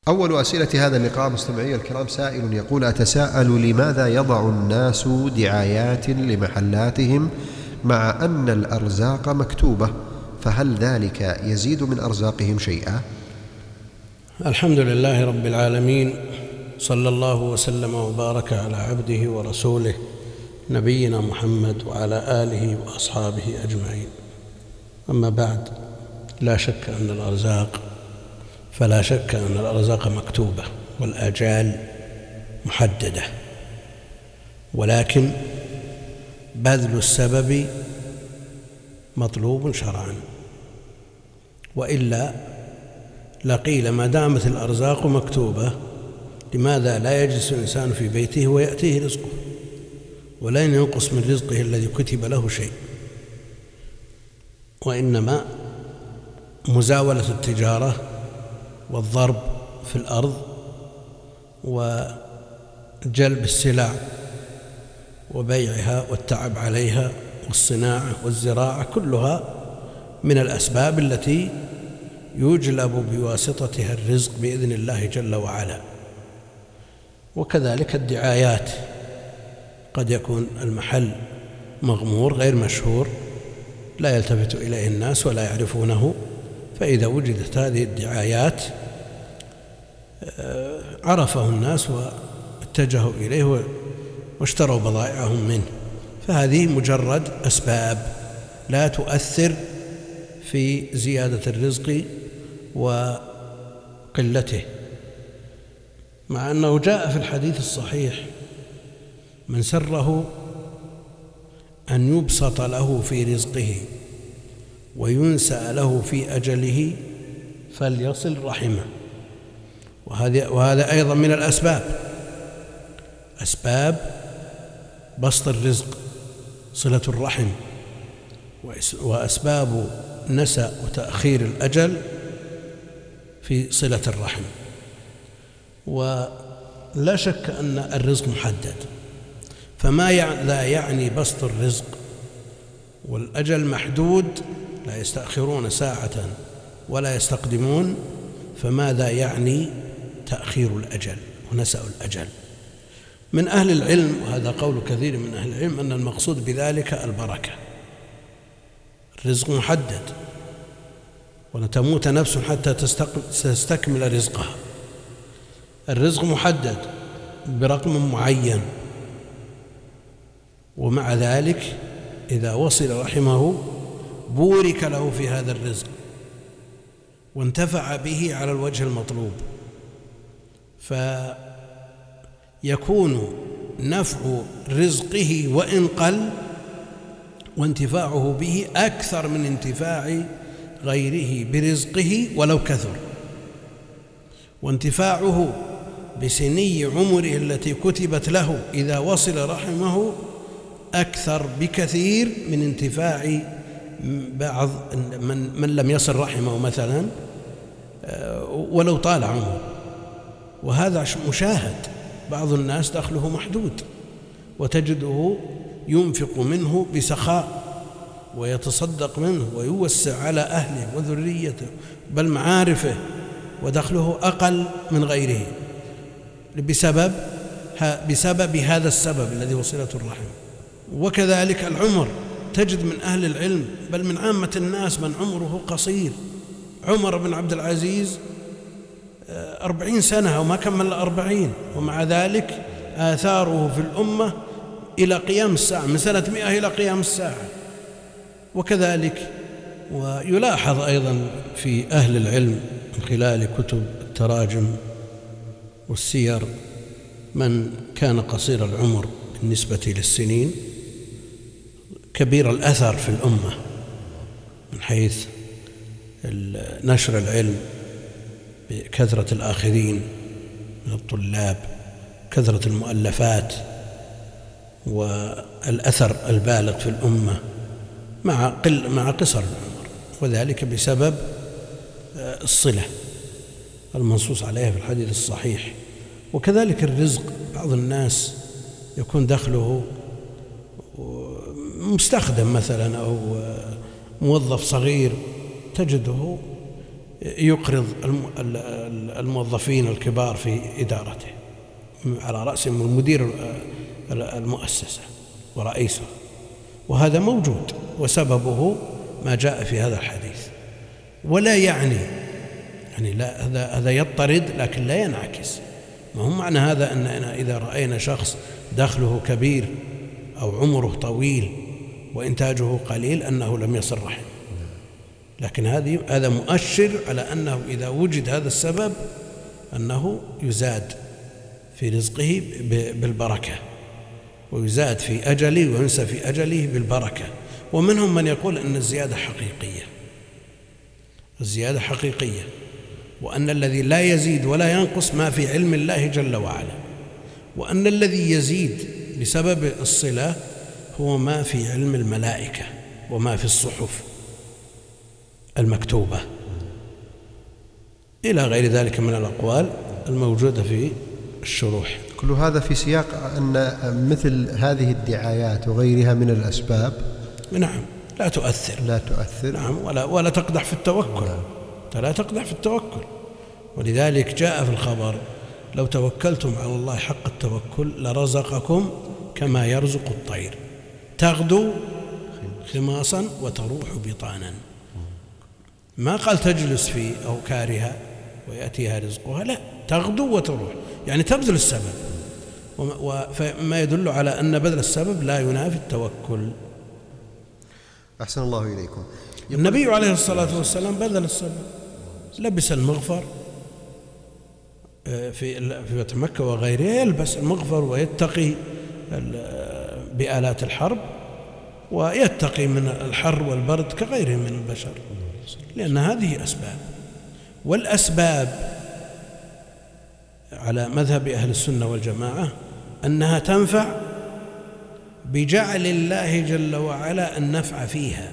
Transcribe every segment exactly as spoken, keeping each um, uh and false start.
أول أسئلة هذا اللقاء مستمعي الكرام سائل يقول: أتساءل لماذا يضع الناس دعايات لمحلاتهم مع أن الأرزاق مكتوبة، فهل ذلك يزيد من أرزاقهم شيئا؟ الحمد لله رب العالمين، صلى الله وسلم وبارك على عبده ورسوله نبينا محمد وعلى آله وأصحابه أجمعين. أما بعد، لا شك أن الأرزاق فلا شك أن الأرزاق مكتوبة والآجال محددة، ولكن بذل السبب مطلوب شرعا، وإلا لقيل ما دامت الأرزاق مكتوبة لماذا لا يجلس الإنسان في بيته ويأتيه رزقه، ولن ينقص من رزقه الذي كتب له شيء، وإنما مزاولة التجارة والضرب في الأرض وجلب السلع وبيعها والتعب عليها والصناعة والزراعة كلها من الأسباب التي يجلب بواسطتها الرزق بإذن الله جل وعلا. وكذلك الدعايات، قد يكون المحل مغمور غير مشهور لا يلتفت إليه الناس ولا يعرفونه، فإذا وجدت هذه الدعايات عرفه الناس واتجهوا إليه واشتروا بضائعهم منه، فهذه مجرد أسباب لا تؤثر في زيادة الرزق وقلته، مع أنه جاء في الحديث الصحيح: من سره أن يبسط له في رزقه وينسأ له في أجله فليصل رحمه. وهذا أيضا من الأسباب، أسباب بسط الرزق صلة الرحم، وأسباب نسأ وتأخير الأجل في صلة الرحم. ولا شك أن الرزق محدد، فما لا يعني بسط الرزق والأجل محدود، لا يستأخرون ساعة ولا يستقدمون، فماذا يعني تأخير الأجل ونسأ الأجل؟ من أهل العلم، وهذا قول كثير من أهل العلم، أن المقصود بذلك البركة. الرزق محدد، ولن تموت نفس حتى تستكمل رزقها. الرزق محدد برقم معين، ومع ذلك إذا وصل رحمه بورك له في هذا الرزق وانتفع به على الوجه المطلوب، فيكون نفع رزقه وإن قل وانتفاعه به أكثر من انتفاع غيره برزقه ولو كثر، وانتفاعه بسني عمره التي كتبت له إذا وصل رحمه أكثر بكثير من انتفاع بعض من, من لم يصل رحمه مثلا ولو طال عمره. وهذا مشاهد، بعض الناس دخله محدود وتجده ينفق منه بسخاء ويتصدق منه ويوسع على أهله وذريته بل معارفه، ودخله أقل من غيره بسبب بسبب هذا السبب الذي هو صلة الرحم. وكذلك العمر، تجد من أهل العلم بل من عامة الناس من عمره قصير. عمر بن عبد العزيز أربعين سنة وما كمل أربعين، ومع ذلك آثاره في الأمة إلى قيام الساعة، من سنة مئة إلى قيام الساعة. وكذلك ويلاحظ أيضا في أهل العلم من خلال كتب التراجم والسير من كان قصير العمر بالنسبة للسنين كبير الأثر في الأمة من حيث نشر العلم بكثرة الآخذين من الطلاب، كثرة المؤلفات، والأثر البالغ في الأمة مع قل مع قصر العمر، وذلك بسبب الصلة المنصوص عليها في الحديث الصحيح. وكذلك الرزق، بعض الناس يكون دخله مستخدم مثلا أو موظف صغير، تجده يقرض الموظفين الكبار في إدارته، على رأسهم مدير المؤسسة ورئيسه، وهذا موجود وسببه ما جاء في هذا الحديث. ولا يعني يعني لا هذا هذا يضطرد لكن لا ينعكس. ما هو معنى هذا أننا إذا رأينا شخص دخله كبير أو عمره طويل وإنتاجه قليل أنه لم يصل رحم، لكن هذه هذا مؤشر على أنه إذا وجد هذا السبب أنه يزاد في رزقه بالبركة، ويزاد في أجله وينسى في أجله بالبركة. ومنهم من يقول أن الزيادة حقيقية، الزيادة حقيقية، وأن الذي لا يزيد ولا ينقص ما في علم الله جل وعلا، وأن الذي يزيد بسبب الصلة هو ما في علم الملائكة وما في الصحف المكتوبة إلى غير ذلك من الأقوال الموجودة في الشروح. كل هذا في سياق أن مثل هذه الدعايات وغيرها من الأسباب نعم لا تؤثر لا تؤثر نعم ولا ولا تقدح في التوكل. نعم. لا تقدح في التوكل. ولذلك جاء في الخبر: لو توكلتم على الله حق التوكل لرزقكم كما يرزق الطير تغدو خماصا وتروح بطانا. ما قال تجلس في أوكارها ويأتيها رزقها، لا، تغدو وتروح، يعني تبذل السبب، فما يدل على أن بذل السبب لا ينافي التوكل. أحسن الله إليكم. النبي عليه الصلاة والسلام بذل السبب، لبس المغفر في فتح مكة وغيرها، يلبس المغفر ويتقي بآلات الحرب ويتقي من الحر والبرد كغيره من البشر، لأن هذه أسباب. والأسباب على مذهب أهل السنة والجماعة أنها تنفع بجعل الله جل وعلا النفع فيها،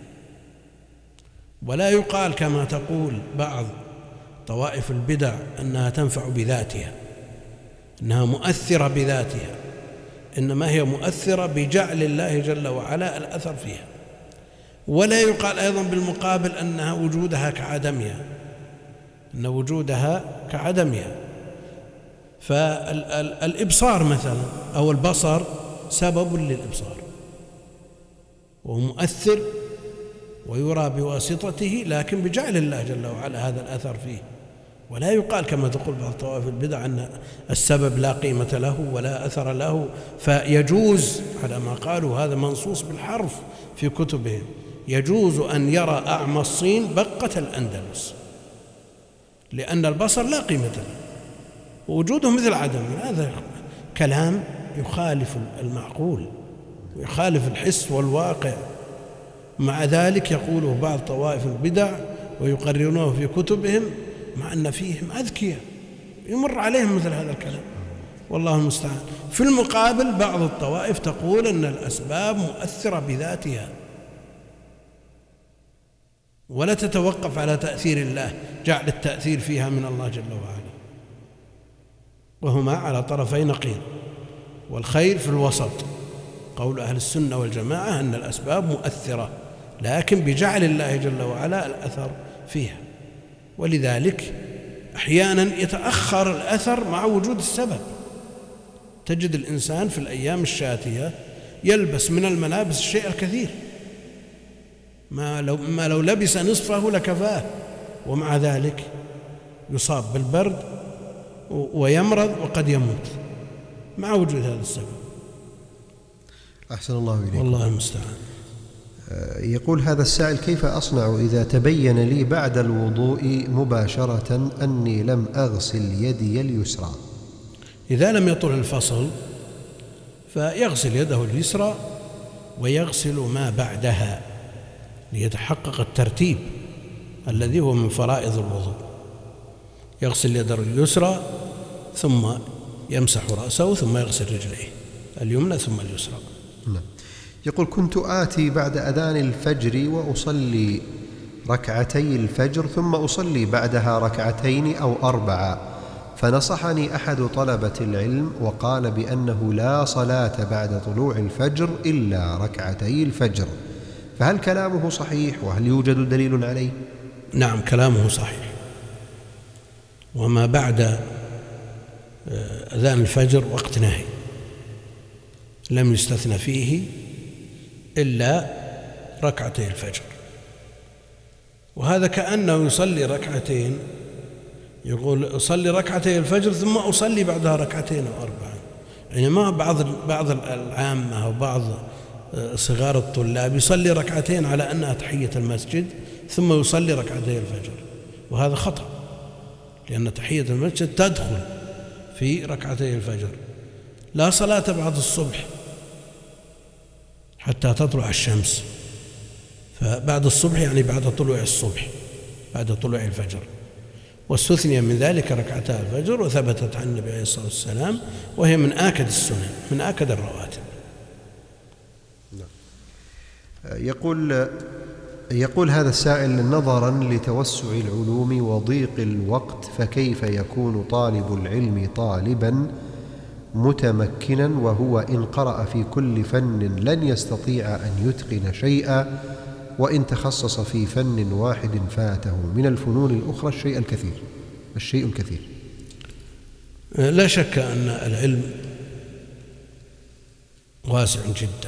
ولا يقال كما تقول بعض طوائف البدع أنها تنفع بذاتها، أنها مؤثرة بذاتها، إنما هي مؤثرة بجعل الله جل وعلا الأثر فيها. ولا يقال أيضا بالمقابل أنها وجودها كعدمها، أن وجودها كعدمها. فالإبصار مثلا أو البصر سبب للإبصار وهو مؤثر ويرى بواسطته، لكن بجعل الله جل وعلا هذا الأثر فيه. ولا يقال كما تقول بعض طوائف البدع أن السبب لا قيمة له ولا أثر له. فيجوز على ما قالوا، هذا منصوص بالحرف في كتبهم، يجوز أن يرى أعمى الصين بقة الأندلس، لأن البصر لا قيمة له ووجوده مثل عدم. هذا كلام يخالف المعقول ويخالف الحس والواقع. مع ذلك يقوله بعض طوائف البدع ويقررونه في كتبهم، مع أن فيهم أذكياء يمر عليهم مثل هذا الكلام، والله المستعان. في المقابل بعض الطوائف تقول أن الأسباب مؤثرة بذاتها ولا تتوقف على تأثير الله، جعل التأثير فيها من الله جل وعلا، وهما على طرفي نقيض. والخير في الوسط. قول أهل السنة والجماعة أن الأسباب مؤثرة، لكن بجعل الله جل وعلا الأثر فيها. ولذلك أحيانا يتأخر الأثر مع وجود السبب. تجد الإنسان في الأيام الشاتية يلبس من الملابس الشيء الكثير، ما لو, ما لو لبس نصفه لكفاه، ومع ذلك يصاب بالبرد ويمرض وقد يموت مع وجود هذا السبب. أحسن الله إليكم. والله المستعان. يقول هذا السائل: كيف أصنع إذا تبين لي بعد الوضوء مباشرة أني لم أغسل يدي اليسرى؟ إذا لم يطل الفصل فيغسل يده اليسرى ويغسل ما بعدها ليتحقق الترتيب الذي هو من فرائض الوضوء. يغسل يده اليسرى ثم يمسح رأسه ثم يغسل رجليه اليمنى ثم اليسرى. نعم. يقول: كنت آتي بعد أذان الفجر وأصلي ركعتي الفجر ثم أصلي بعدها ركعتين أو أربعة، فنصحني أحد طلبة العلم وقال بأنه لا صلاة بعد طلوع الفجر إلا ركعتي الفجر، فهل كلامه صحيح وهل يوجد دليل عليه؟ نعم كلامه صحيح، وما بعد أذان الفجر وقت نهي لم يستثنى فيه إلا ركعتي الفجر، وهذا كأنه يصلي ركعتين، يقول أصلي ركعتي الفجر ثم أصلي بعدها ركعتين أو أربعة. يعني ما بعض بعض العامة أو بعض صغار الطلاب يصلي ركعتين على أنها تحية المسجد ثم يصلي ركعتي الفجر، وهذا خطأ، لأن تحية المسجد تدخل في ركعتي الفجر. لا صلاة بعد الصبح حتى تطلع الشمس، فبعد الصبح يعني بعد طلوع الصبح، بعد طلوع الفجر، واستثني من ذلك ركعتا الفجر، وثبتت عن النبي عليه الصلاة والسلام، وهي من آكد السنن، من آكد الرواتب. يقول يقول هذا السائل: نظرا لتوسع العلوم وضيق الوقت، فكيف يكون طالب العلم طالبا متمكنا وهو إن قرأ في كل فن لن يستطيع أن يتقن شيئا، وإن تخصص في فن واحد فاته من الفنون الأخرى الشيء الكثير الشيء الكثير؟ لا شك أن العلم واسع جدا،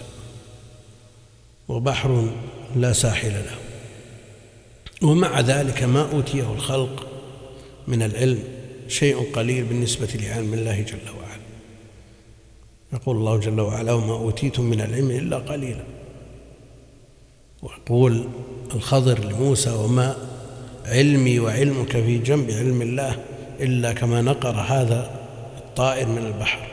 وبحر لا ساحل له، ومع ذلك ما أوتيه الخلق من العلم شيء قليل بالنسبة لعلم الله جل وعلا. يقول الله جل وعلا: وما أوتيتم من العلم إلا قليلا. ويقول الخضر لموسى: وما علمي وعلمك في جنب علم الله إلا كما نقر هذا الطائر من البحر.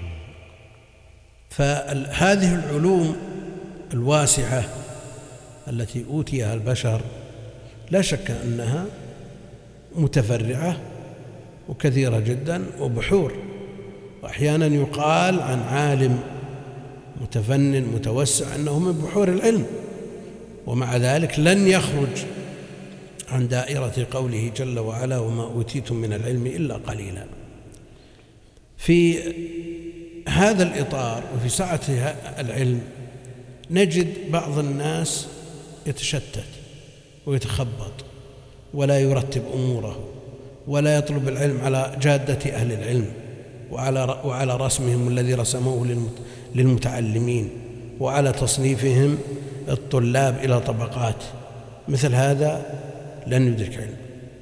فهذه العلوم الواسعة التي أوتيها البشر لا شك أنها متفرعة وكثيرة جدا وبحور، وأحيانا يقال عن عالم متفنن متوسع أنه من بحور العلم، ومع ذلك لن يخرج عن دائرة قوله جل وعلا: وما أوتيتم من العلم إلا قليلا. في هذا الإطار وفي سعة العلم نجد بعض الناس يتشتت ويتخبط ولا يرتب أموره ولا يطلب العلم على جادة أهل العلم وعلى وعلى رسمهم الذي رسموه للمتعلمين، وعلى تصنيفهم الطلاب إلى طبقات. مثل هذا لن يدرك علم،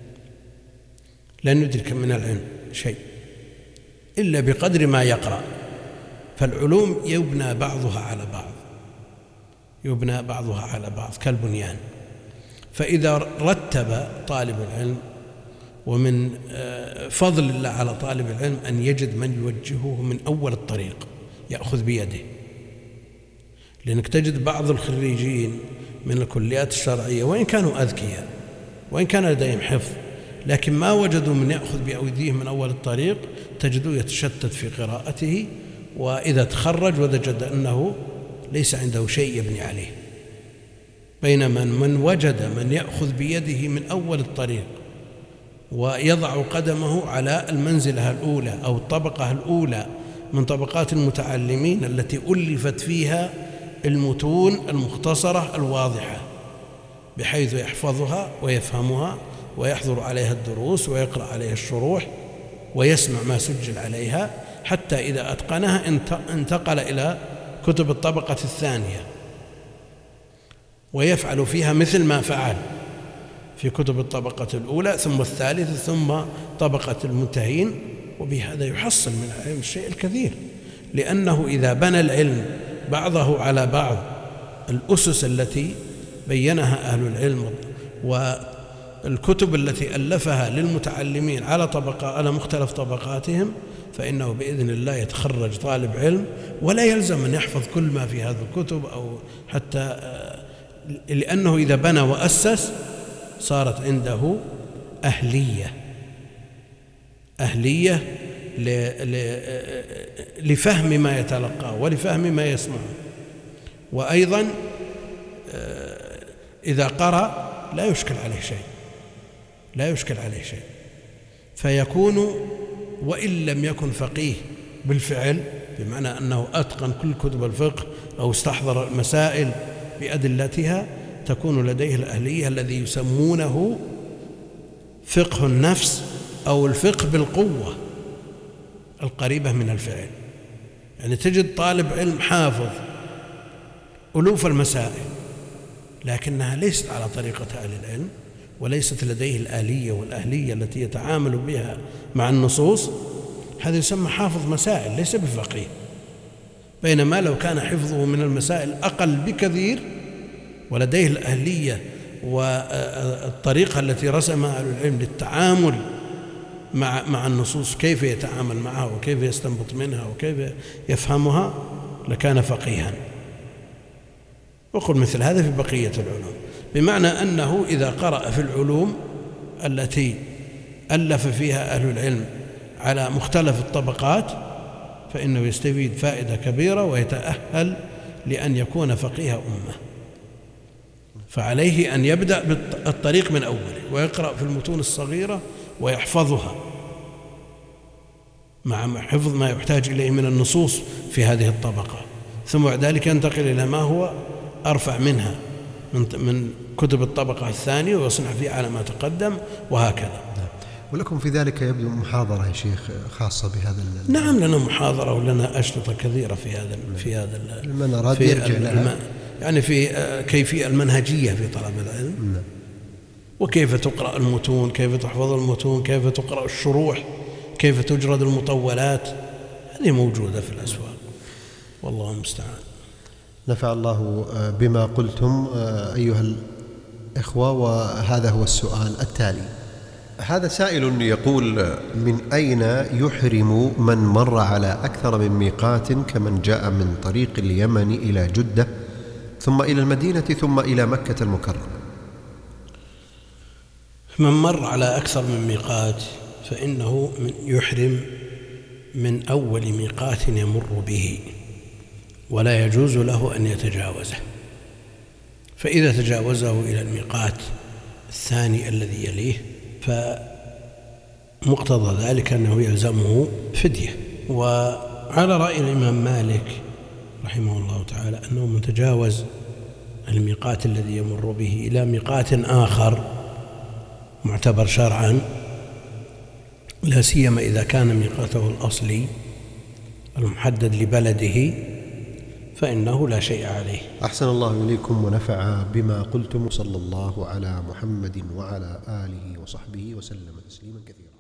لن يدرك من العلم شيء إلا بقدر ما يقرأ. فالعلوم يبنى بعضها على بعض، يبنى بعضها على بعض كالبنيان. فإذا رتب طالب العلم، ومن فضل الله على طالب العلم أن يجد من يوجهه من أول الطريق يأخذ بيده، لأنك تجد بعض الخريجين من الكليات الشرعية وإن كانوا أذكياء وإن كان لديهم حفظ، لكن ما وجدوا من يأخذ بأيديهم من أول الطريق، تجدوا يتشتت في قراءته، وإذا تخرج وجد أنه ليس عنده شيء يبني عليه. بينما من وجد من يأخذ بيده من أول الطريق ويضع قدمه على المنزلة الأولى أو الطبقة الأولى من طبقات المتعلمين التي ألفت فيها المتون المختصرة الواضحة، بحيث يحفظها ويفهمها ويحضر عليها الدروس ويقرأ عليها الشروح ويسمع ما سجل عليها، حتى إذا أتقنها انتقل إلى كتب الطبقة الثانية ويفعل فيها مثل ما فعل في كتب الطبقة الأولى ثم الثالثة ثم طبقة المنتهين، وبهذا يحصل من العلم الشيء الكثير. لأنه إذا بنى العلم بعضه على بعض، الأسس التي بينها أهل العلم والكتب التي ألفها للمتعلمين على طبقة على مختلف طبقاتهم، فإنه بإذن الله يتخرج طالب علم ولا يلزم أن يحفظ كل ما في هذه الكتب، أو حتى لأنه إذا بنى وأسس صارت عنده أهلية أهلية لفهم ما يتلقاه ولفهم ما يسمعه. وأيضا إذا قرأ لا يشكل عليه شيء لا يشكل عليه شيء فيكون وإن لم يكن فقيه بالفعل، بمعنى أنه أتقن كل كتب الفقه أو استحضر المسائل بأدلتها، تكون لديه الأهلية الذي يسمونه فقه النفس أو الفقه بالقوة القريبة من الفعل. يعني تجد طالب علم حافظ ألوف المسائل لكنها ليست على طريقة أهل العلم، وليست لديه الآلية والأهلية التي يتعامل بها مع النصوص، هذا يسمى حافظ مسائل ليس بفقيه. بينما لو كان حفظه من المسائل أقل بكثير ولديه الأهلية والطريقة التي رسمها أهل العلم للتعامل مع مع النصوص، كيف يتعامل معها وكيف يستنبط منها وكيف يفهمها، لكان فقيها. وقل مثل هذا في بقية العلوم، بمعنى أنه إذا قرأ في العلوم التي ألف فيها أهل العلم على مختلف الطبقات فإنه يستفيد فائدة كبيرة ويتأهل لأن يكون فقيه أمة. فعليه أن يبدأ بالطريق من أوله ويقرأ في المتون الصغيرة ويحفظها مع حفظ ما يحتاج إليه من النصوص في هذه الطبقة، ثم بعد ذلك ينتقل إلى ما هو أرفع منها من كتب الطبقة الثانية ويصنع فيه على ما تقدم، وهكذا. ولكم في ذلك يبدو محاضرة يا شيخ خاصة بهذا. نعم لنا محاضرة ولنا أشرطة كثيرة في هذا في هذا من أراد يرجع لها، يعني في كيفية المنهجية في طلب العلم. نعم. وكيف تقرأ المتون، كيف تحفظ المتون، كيف تقرأ الشروح، كيف تجرد المطولات، هذه موجودة في الأسواق، والله المستعان. نفع الله بما قلتم أيها الإخوة. وهذا هو السؤال التالي. هذا سائل يقول: من أين يحرم من مر على أكثر من ميقات كمن جاء من طريق اليمن إلى جدة ثم إلى المدينة ثم إلى مكة المكرمة؟ من مر على أكثر من ميقات فإنه يحرم من أول ميقات يمر به، ولا يجوز له أن يتجاوزه. فإذا تجاوزه إلى الميقات الثاني الذي يليه فمقتضى ذلك أنه يلزمه فدية. وعلى رأي الإمام مالك رحمه الله تعالى أنه من تجاوز الميقات الذي يمر به إلى ميقات آخر معتبر شرعا، لا سيما إذا كان ميقاته الأصلي المحدد لبلده، فإنه لا شيء عليه. أحسن الله إليكم ونفع بما قلتم، صلى الله على محمد وعلى آله وصحبه وسلم تسليما كثيرا.